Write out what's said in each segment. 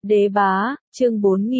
Đế bá, chương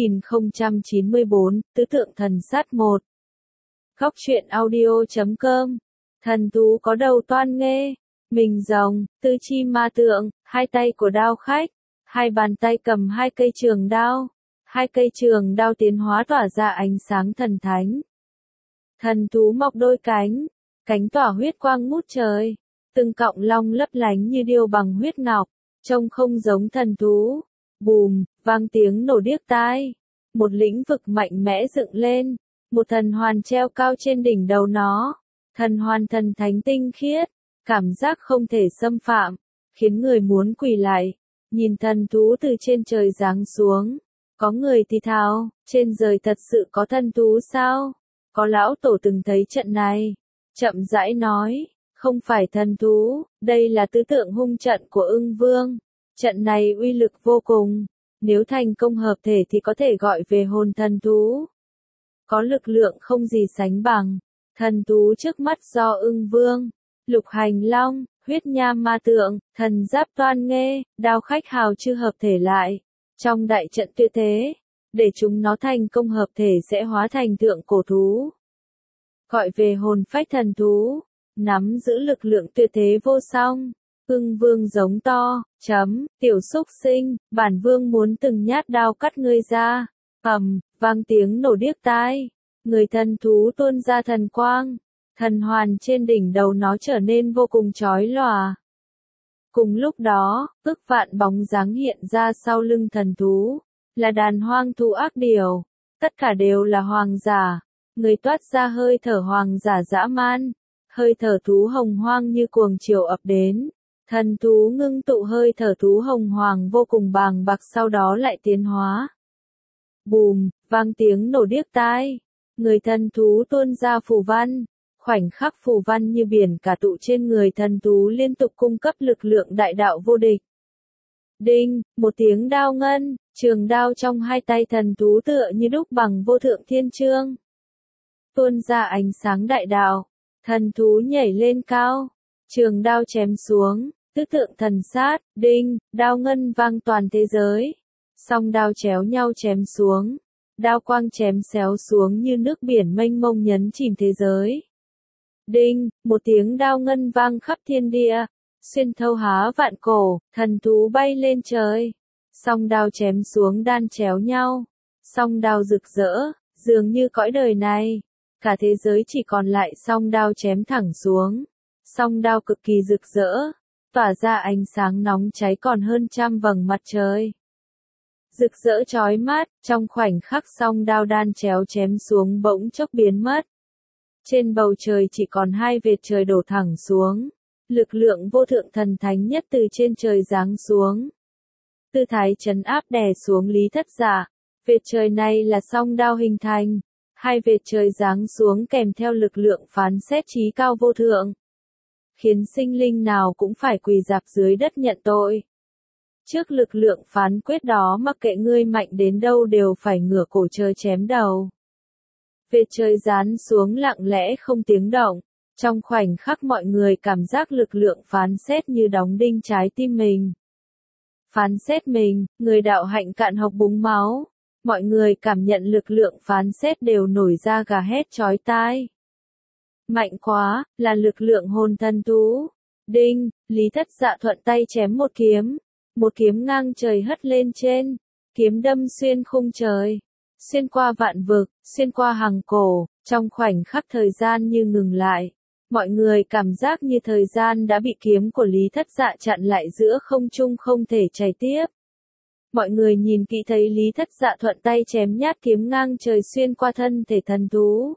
4094, tứ tượng thần sát 1. Góc truyện audio.com. Thần thú có đầu toan nghê, mình rồng, tư chi ma tượng, hai tay của đao khách, hai bàn tay cầm hai cây trường đao, hai cây trường đao tiến hóa tỏa ra ánh sáng thần thánh. Thần thú mọc đôi cánh, cánh tỏa huyết quang ngút trời, từng cọng long lấp lánh như điêu bằng huyết ngọc, trông không giống thần thú. Bùm, vang tiếng nổ điếc tai. Một lĩnh vực mạnh mẽ dựng lên, một thần hoàn treo cao trên đỉnh đầu nó. Thần hoàn thần thánh tinh khiết, cảm giác không thể xâm phạm, khiến người muốn quỳ lại. Nhìn thần thú từ trên trời giáng xuống. Có người thì thào, trên trời thật sự có thần thú sao? Có lão tổ từng thấy trận này. Chậm rãi nói, không phải thần thú, đây là tứ tượng hung trận của ưng vương. Trận này uy lực vô cùng, nếu thành công hợp thể thì có thể gọi về hồn thần thú. Có lực lượng không gì sánh bằng, thần thú trước mắt do ưng vương, lục hành long, huyết nham ma tượng, thần giáp toan nghê, đao khách hào chư hợp thể lại. Trong đại trận tuyệt thế, để chúng nó thành công hợp thể sẽ hóa thành tượng cổ thú. Gọi về hồn phách thần thú, nắm giữ lực lượng tuyệt thế vô song. Ưng vương giống to, tiểu xúc sinh, bản vương muốn từng nhát đao cắt ngươi ra. Vang tiếng nổ điếc tai. Người thần thú tuôn ra thần quang. Thần hoàn trên đỉnh đầu nó trở nên vô cùng chói lòa. Cùng lúc đó, ức vạn bóng dáng hiện ra sau lưng thần thú. Là đàn hoang thú ác điểu. Tất cả đều là hoàng giả. Người toát ra hơi thở hoàng giả dã man. Hơi thở thú hồng hoang như cuồng triều ập đến. Thần thú ngưng tụ hơi thở thú hồng hoàng vô cùng bàng bạc, sau đó lại tiến hóa. Bùm, vang tiếng nổ điếc tai. Người thần thú tuôn ra phù văn. Khoảnh khắc phù văn như biển cả tụ trên người thần thú liên tục cung cấp lực lượng đại đạo vô địch. Đinh, một tiếng đao ngân, trường đao trong hai tay thần thú tựa như đúc bằng vô thượng thiên chương. Tuôn ra ánh sáng đại đạo. Thần thú nhảy lên cao. Trường đao chém xuống, tứ tượng thần sát, đinh, đao ngân vang toàn thế giới. Song đao chéo nhau chém xuống, đao quang chém xéo xuống như nước biển mênh mông nhấn chìm thế giới. Đinh, một tiếng đao ngân vang khắp thiên địa, xuyên thấu há vạn cổ, thần thú bay lên trời. Song đao chém xuống đan chéo nhau, song đao rực rỡ, dường như cõi đời này, cả thế giới chỉ còn lại song đao chém thẳng xuống. Song đao cực kỳ rực rỡ, tỏa ra ánh sáng nóng cháy còn hơn trăm vầng mặt trời. Rực rỡ chói mắt, trong khoảnh khắc song đao đan chéo chém xuống bỗng chốc biến mất. Trên bầu trời chỉ còn hai vệt trời đổ thẳng xuống. Lực lượng vô thượng thần thánh nhất từ trên trời giáng xuống. Tư thái trấn áp đè xuống Lý Thất Dạ. Vệt trời này là song đao hình thành. Hai vệt trời giáng xuống kèm theo lực lượng phán xét chí cao vô thượng. Khiến sinh linh nào cũng phải quỳ rạp dưới đất nhận tội. Trước lực lượng phán quyết đó mặc kệ ngươi mạnh đến đâu đều phải ngửa cổ trời chém đầu. Vệt trời giáng xuống lặng lẽ không tiếng động. Trong khoảnh khắc mọi người cảm giác lực lượng phán xét như đóng đinh trái tim mình. Phán xét mình, người đạo hạnh cạn hộc búng máu. Mọi người cảm nhận lực lượng phán xét đều nổi da gà hét chói tai. Mạnh quá, là lực lượng hồn thần thú. Đinh, Lý Thất Dạ thuận tay chém một kiếm. Một kiếm ngang trời hất lên trên. Kiếm đâm xuyên khung trời. Xuyên qua vạn vực, xuyên qua hằng cổ. Trong khoảnh khắc thời gian như ngừng lại. Mọi người cảm giác như thời gian đã bị kiếm của Lý Thất Dạ chặn lại giữa không trung không thể chảy tiếp. Mọi người nhìn kỹ thấy Lý Thất Dạ thuận tay chém nhát kiếm ngang trời xuyên qua thân thể thần thú.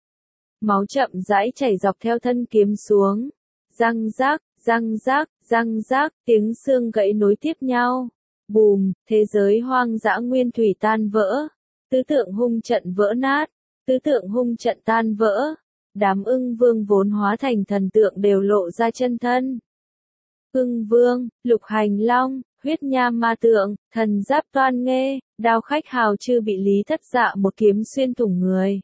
Máu chậm rãi chảy dọc theo thân kiếm xuống. Răng rác, răng rác, răng rác, tiếng xương gãy nối tiếp nhau. Bùm, thế giới hoang dã nguyên thủy tan vỡ. Tứ tượng hung trận vỡ nát. Tứ tượng hung trận tan vỡ. Đám ưng vương vốn hóa thành thần tượng đều lộ ra chân thân. Ưng vương, lục hành long, huyết nham ma tượng, thần giáp toan nghê, đao khách hào chư bị Lý Thất Dạ một kiếm xuyên thủng người.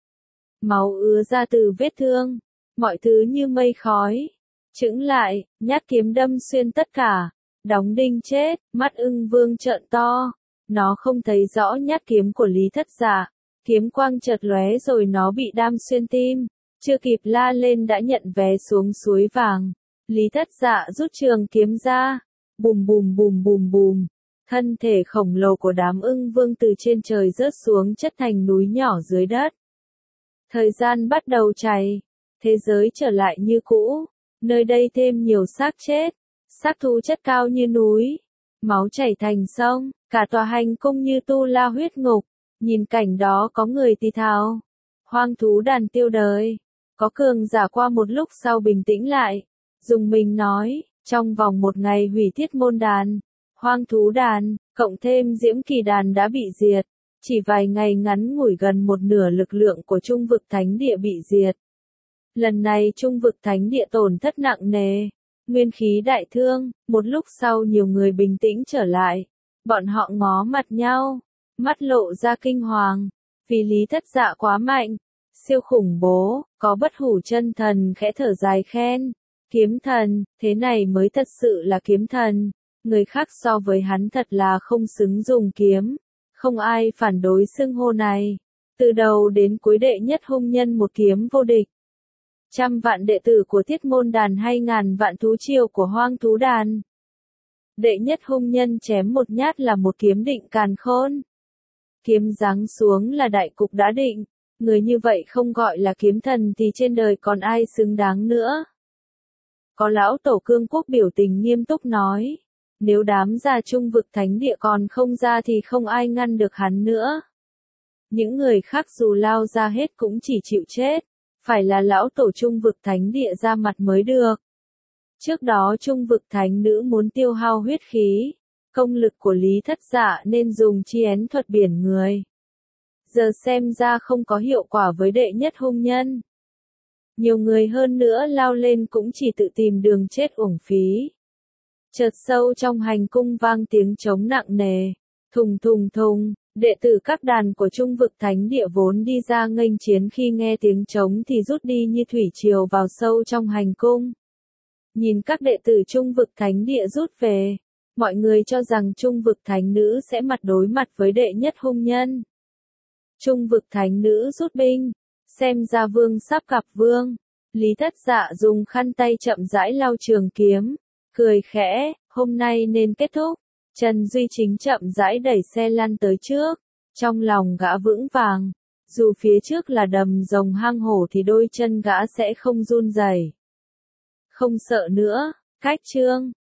Máu ứa ra từ vết thương, mọi thứ như mây khói. Chững lại, nhát kiếm đâm xuyên tất cả, đóng đinh chết, mắt ưng vương trợn to. Nó không thấy rõ nhát kiếm của Lý Thất Dạ. Kiếm quang chợt lóe rồi nó bị đâm xuyên tim. Chưa kịp la lên đã nhận vé xuống suối vàng. Lý Thất Dạ rút trường kiếm ra. Bùm bùm bùm bùm bùm. Thân thể khổng lồ của đám ưng vương từ trên trời rớt xuống chất thành núi nhỏ dưới đất. Thời gian bắt đầu chảy. Thế giới trở lại như cũ. Nơi đây thêm nhiều xác chết. Xác thú chất cao như núi. Máu chảy thành sông. Cả tòa hành cung như tu la huyết ngục. Nhìn cảnh đó có người thì thào. Hoang thú đàn tiêu đời. Có cường giả qua một lúc sau bình tĩnh lại. Dùng mình nói, trong vòng một ngày hủy thiết môn đàn. Hoang thú đàn, cộng thêm diễm kỳ đàn đã bị diệt. Chỉ vài ngày ngắn ngủi gần một nửa lực lượng của trung vực thánh địa bị diệt. Lần này trung vực thánh địa tổn thất nặng nề. Nguyên khí đại thương, một lúc sau nhiều người bình tĩnh trở lại. Bọn họ ngó mặt nhau, mắt lộ ra kinh hoàng. Vì Lý Thất Dạ quá mạnh, siêu khủng bố, có bất hủ chân thần khẽ thở dài khen. Kiếm thần, thế này mới thật sự là kiếm thần. Người khác so với hắn thật là không xứng dùng kiếm. Không ai phản đối xưng hô này. Từ đầu đến cuối đệ nhất hung nhân một kiếm vô địch. 100 vạn đệ tử của thiết môn đàn hay ngàn vạn thú triều của hoang thú đàn. Đệ nhất hung nhân chém một nhát là một kiếm định càn khôn. Kiếm giáng xuống là đại cục đã định. Người như vậy không gọi là kiếm thần thì trên đời còn ai xứng đáng nữa. Có lão tổ cương quốc biểu tình nghiêm túc nói. Nếu đám gia trung vực thánh địa còn không ra thì không ai ngăn được hắn nữa. Những người khác dù lao ra hết cũng chỉ chịu chết. Phải là lão tổ trung vực thánh địa ra mặt mới được. Trước đó trung vực thánh nữ muốn tiêu hao huyết khí. Công lực của Lý Thất Dạ nên dùng chi én thuật biển người. Giờ xem ra không có hiệu quả với đệ nhất hung nhân. Nhiều người hơn nữa lao lên cũng chỉ tự tìm đường chết uổng phí. Chợt sâu trong hành cung vang tiếng trống nặng nề. Thùng thùng thùng, đệ tử các đàn của trung vực thánh địa vốn đi ra nghênh chiến khi nghe tiếng trống thì rút đi như thủy triều vào sâu trong hành cung. Nhìn các đệ tử trung vực thánh địa rút về, mọi người cho rằng trung vực thánh nữ sẽ mặt đối mặt với đệ nhất hung nhân. Trung vực thánh nữ rút binh, xem ra vương sắp gặp vương. Lý Thất Dạ dùng khăn tay chậm rãi lau trường kiếm, cười khẽ, hôm nay nên kết thúc. Trần Duy Chính chậm rãi đẩy xe lăn tới trước, trong lòng gã vững vàng, dù phía trước là đầm rồng hang hổ thì đôi chân gã sẽ không run rẩy. Không sợ nữa, cách chương